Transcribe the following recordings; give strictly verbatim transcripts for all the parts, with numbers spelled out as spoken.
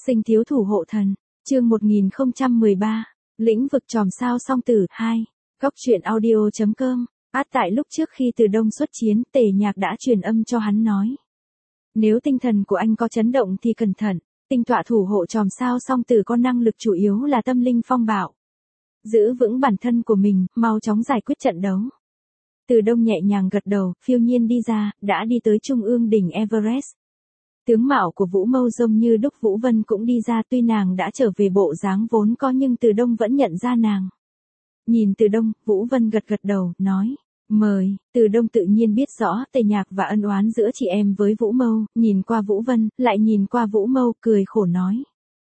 Sinh thiếu thủ hộ thần, chương một nghìn không trăm mười ba, lĩnh vực chòm sao song tử, hai, góc truyện audio.com, át tại lúc trước khi Từ Đông xuất chiến, Tề Nhạc đã truyền âm cho hắn nói. Nếu tinh thần của anh có chấn động thì cẩn thận, tinh tọa thủ hộ chòm sao song tử có năng lực chủ yếu là tâm linh phong bạo. Giữ vững bản thân của mình, mau chóng giải quyết trận đấu. Từ Đông nhẹ nhàng gật đầu, phiêu nhiên đi ra, đã đi tới trung ương đỉnh Everest. Tướng mạo của Vũ Mâu giống như đúc. Vũ Vân cũng đi ra, tuy nàng đã trở về bộ dáng vốn có nhưng Từ Đông vẫn nhận ra nàng. Nhìn Từ Đông, Vũ Vân gật gật đầu, nói, mời. Từ Đông tự nhiên biết rõ Tề Nhạc và ân oán giữa chị em với Vũ Mâu, nhìn qua Vũ Vân, lại nhìn qua Vũ Mâu, cười khổ nói.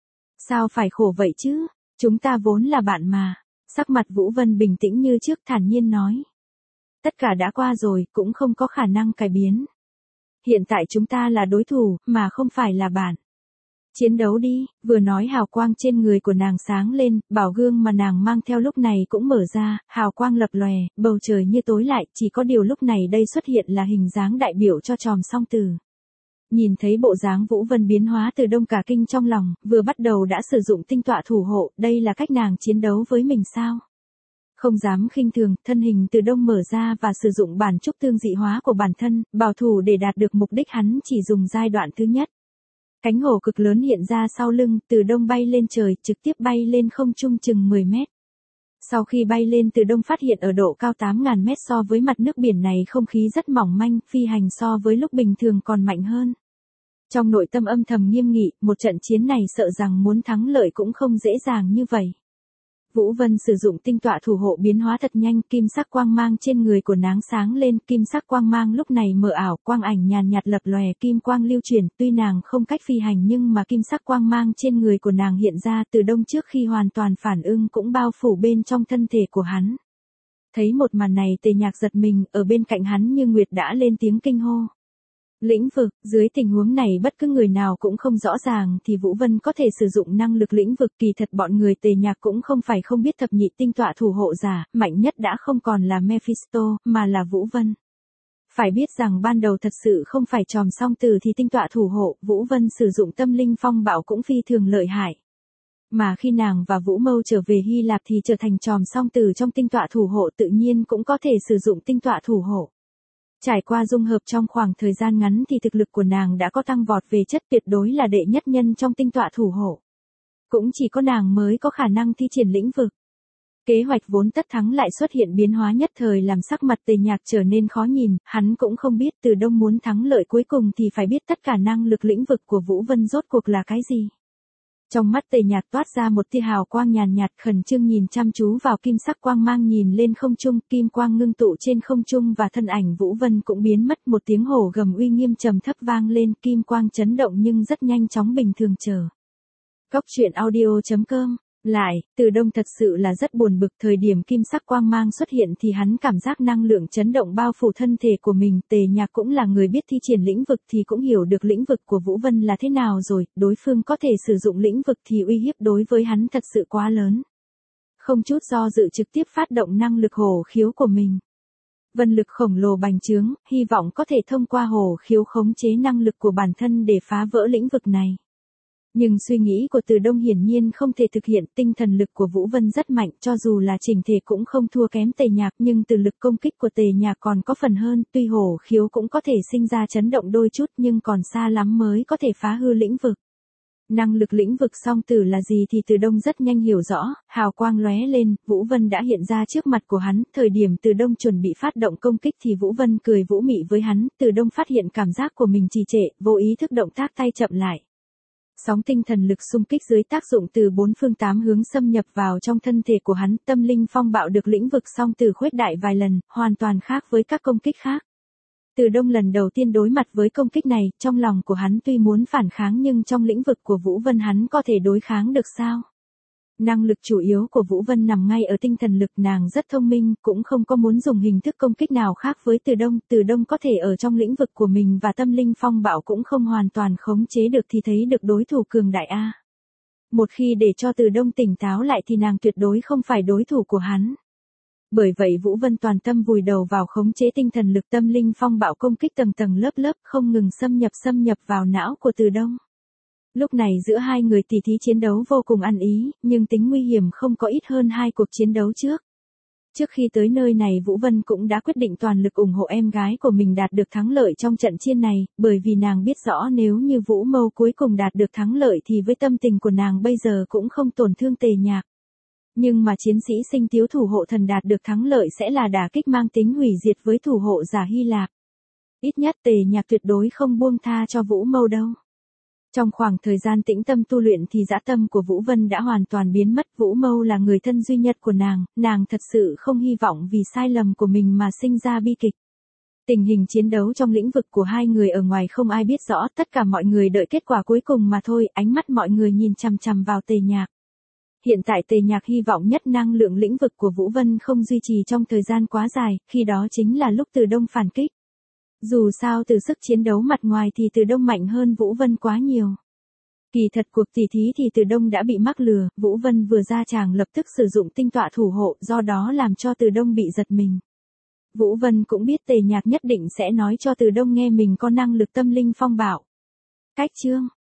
Sao phải khổ vậy chứ, chúng ta vốn là bạn mà. Sắc mặt Vũ Vân bình tĩnh như trước, thản nhiên nói. Tất cả đã qua rồi, cũng không có khả năng cải biến. Hiện tại chúng ta là đối thủ, mà không phải là bạn. Chiến đấu đi. Vừa nói hào quang trên người của nàng sáng lên, bảo gương mà nàng mang theo lúc này cũng mở ra, hào quang lập lòe, bầu trời như tối lại, chỉ có điều lúc này đây xuất hiện là hình dáng đại biểu cho chòm song tử. Nhìn thấy bộ dáng Vũ Vân biến hóa, Từ Đông cả kinh trong lòng, vừa bắt đầu đã sử dụng tinh tọa thủ hộ, đây là cách nàng chiến đấu với mình sao? Không dám khinh thường, thân hình Từ Đông mở ra và sử dụng bản trúc tương dị hóa của bản thân, bảo thủ để đạt được mục đích hắn chỉ dùng giai đoạn thứ nhất. Cánh hổ cực lớn hiện ra sau lưng, Từ Đông bay lên trời, trực tiếp bay lên không trung chừng mười mét. Sau khi bay lên, Từ Đông phát hiện ở độ cao tám nghìn mét so với mặt nước biển này không khí rất mỏng manh, phi hành so với lúc bình thường còn mạnh hơn. Trong nội tâm âm thầm nghiêm nghị, một trận chiến này sợ rằng muốn thắng lợi cũng không dễ dàng như vậy. Vũ Vân sử dụng tinh tọa thủ hộ biến hóa thật nhanh, kim sắc quang mang trên người của nàng sáng lên, kim sắc quang mang lúc này mờ ảo, quang ảnh nhàn nhạt lập lòe, kim quang lưu chuyển, tuy nàng không cách phi hành nhưng mà kim sắc quang mang trên người của nàng hiện ra. Từ Đông trước khi hoàn toàn phản ứng cũng bao phủ bên trong thân thể của hắn. Thấy một màn này, Tề Nhạc giật mình, ở bên cạnh hắn Như Nguyệt đã lên tiếng kinh hô. Lĩnh vực, dưới tình huống này bất cứ người nào cũng không rõ ràng thì Vũ Vân có thể sử dụng năng lực lĩnh vực. Kỳ thật bọn người Tề Nhạc cũng không phải không biết thập nhị tinh tọa thủ hộ giả, mạnh nhất đã không còn là Mephisto, mà là Vũ Vân. Phải biết rằng ban đầu thật sự không phải chòm song tử thì tinh tọa thủ hộ, Vũ Vân sử dụng tâm linh phong bạo cũng phi thường lợi hại. Mà khi nàng và Vũ Mâu trở về Hy Lạp thì trở thành chòm song tử trong tinh tọa thủ hộ, tự nhiên cũng có thể sử dụng tinh tọa thủ hộ. Trải qua dung hợp trong khoảng thời gian ngắn thì thực lực của nàng đã có tăng vọt về chất, tuyệt đối là đệ nhất nhân trong tinh tọa thủ hộ. Cũng chỉ có nàng mới có khả năng thi triển lĩnh vực. Kế hoạch vốn tất thắng lại xuất hiện biến hóa nhất thời làm sắc mặt Tề Nhạc trở nên khó nhìn, hắn cũng không biết Từ Đông muốn thắng lợi cuối cùng thì phải biết tất cả năng lực lĩnh vực của Vũ Vân rốt cuộc là cái gì. Trong mắt Tề Nhạc toát ra một tia hào quang nhàn nhạt, khẩn trương nhìn chăm chú vào kim sắc quang mang, nhìn lên không trung, kim quang ngưng tụ trên không trung và thân ảnh Vũ Vân cũng biến mất. Một tiếng hổ gầm uy nghiêm trầm thấp vang lên, kim quang chấn động nhưng rất nhanh chóng bình thường trở. Góc truyện audio.com. Lại, Từ Đông thật sự là rất buồn bực, thời điểm kim sắc quang mang xuất hiện thì hắn cảm giác năng lượng chấn động bao phủ thân thể của mình. Tề Nhạc cũng là người biết thi triển lĩnh vực thì cũng hiểu được lĩnh vực của Vũ Vân là thế nào rồi, đối phương có thể sử dụng lĩnh vực thì uy hiếp đối với hắn thật sự quá lớn. Không chút do dự trực tiếp phát động năng lực hổ khiếu của mình. Vân lực khổng lồ bành trướng, hy vọng có thể thông qua hổ khiếu khống chế năng lực của bản thân để phá vỡ lĩnh vực này. Nhưng suy nghĩ của Từ Đông hiển nhiên không thể thực hiện, tinh thần lực của Vũ Vân rất mạnh, cho dù là chỉnh thể cũng không thua kém Tề Nhạc, nhưng từ lực công kích của Tề Nhạc còn có phần hơn, tuy hổ khiếu cũng có thể sinh ra chấn động đôi chút nhưng còn xa lắm mới có thể phá hư lĩnh vực. Năng lực lĩnh vực song tử là gì thì Từ Đông rất nhanh hiểu rõ, hào quang lóe lên, Vũ Vân đã hiện ra trước mặt của hắn, thời điểm Từ Đông chuẩn bị phát động công kích thì Vũ Vân cười vũ mị với hắn, Từ Đông phát hiện cảm giác của mình trì trệ, vô ý thức động tác tay chậm lại. Sóng tinh thần lực xung kích dưới tác dụng từ bốn phương tám hướng xâm nhập vào trong thân thể của hắn, tâm linh phong bạo được lĩnh vực song tử khuếch đại vài lần, hoàn toàn khác với các công kích khác. Từ Đông lần đầu tiên đối mặt với công kích này, trong lòng của hắn tuy muốn phản kháng nhưng trong lĩnh vực của Vũ Vân hắn có thể đối kháng được sao? Năng lực chủ yếu của Vũ Vân nằm ngay ở tinh thần lực, nàng rất thông minh, cũng không có muốn dùng hình thức công kích nào khác với Từ Đông. Từ Đông có thể ở trong lĩnh vực của mình và tâm linh phong bạo cũng không hoàn toàn khống chế được thì thấy được đối thủ cường đại a. Một khi để cho Từ Đông tỉnh táo lại thì nàng tuyệt đối không phải đối thủ của hắn. Bởi vậy Vũ Vân toàn tâm vùi đầu vào khống chế tinh thần lực, tâm linh phong bạo công kích tầng tầng lớp lớp không ngừng xâm nhập xâm nhập vào não của Từ Đông. Lúc này giữa hai người tỷ thí chiến đấu vô cùng ăn ý, nhưng tính nguy hiểm không có ít hơn hai cuộc chiến đấu trước. Trước khi tới nơi này Vũ Vân cũng đã quyết định toàn lực ủng hộ em gái của mình đạt được thắng lợi trong trận chiến này, bởi vì nàng biết rõ nếu như Vũ Mâu cuối cùng đạt được thắng lợi thì với tâm tình của nàng bây giờ cũng không tổn thương Tề Nhạc. Nhưng mà chiến sĩ Sinh Tiếu thủ hộ thần đạt được thắng lợi sẽ là đả kích mang tính hủy diệt với thủ hộ giả Hy Lạp. Ít nhất Tề Nhạc tuyệt đối không buông tha cho Vũ Mâu đâu. Trong khoảng thời gian tĩnh tâm tu luyện thì dã tâm của Vũ Vân đã hoàn toàn biến mất. Vũ Mâu là người thân duy nhất của nàng, nàng thật sự không hy vọng vì sai lầm của mình mà sinh ra bi kịch. Tình hình chiến đấu trong lĩnh vực của hai người ở ngoài không ai biết rõ, tất cả mọi người đợi kết quả cuối cùng mà thôi, ánh mắt mọi người nhìn chằm chằm vào Tề Nhạc. Hiện tại Tề Nhạc hy vọng nhất năng lượng lĩnh vực của Vũ Vân không duy trì trong thời gian quá dài, khi đó chính là lúc Từ Đông phản kích. Dù sao từ sức chiến đấu mặt ngoài thì Từ Đông mạnh hơn Vũ Vân quá nhiều. Kỳ thật cuộc tỷ thí thì Từ Đông đã bị mắc lừa, Vũ Vân vừa ra tràng lập tức sử dụng tinh tọa thủ hộ, do đó làm cho Từ Đông bị giật mình. Vũ Vân cũng biết Tề Nhạc nhất định sẽ nói cho Từ Đông nghe mình có năng lực tâm linh phong bạo. Cách chương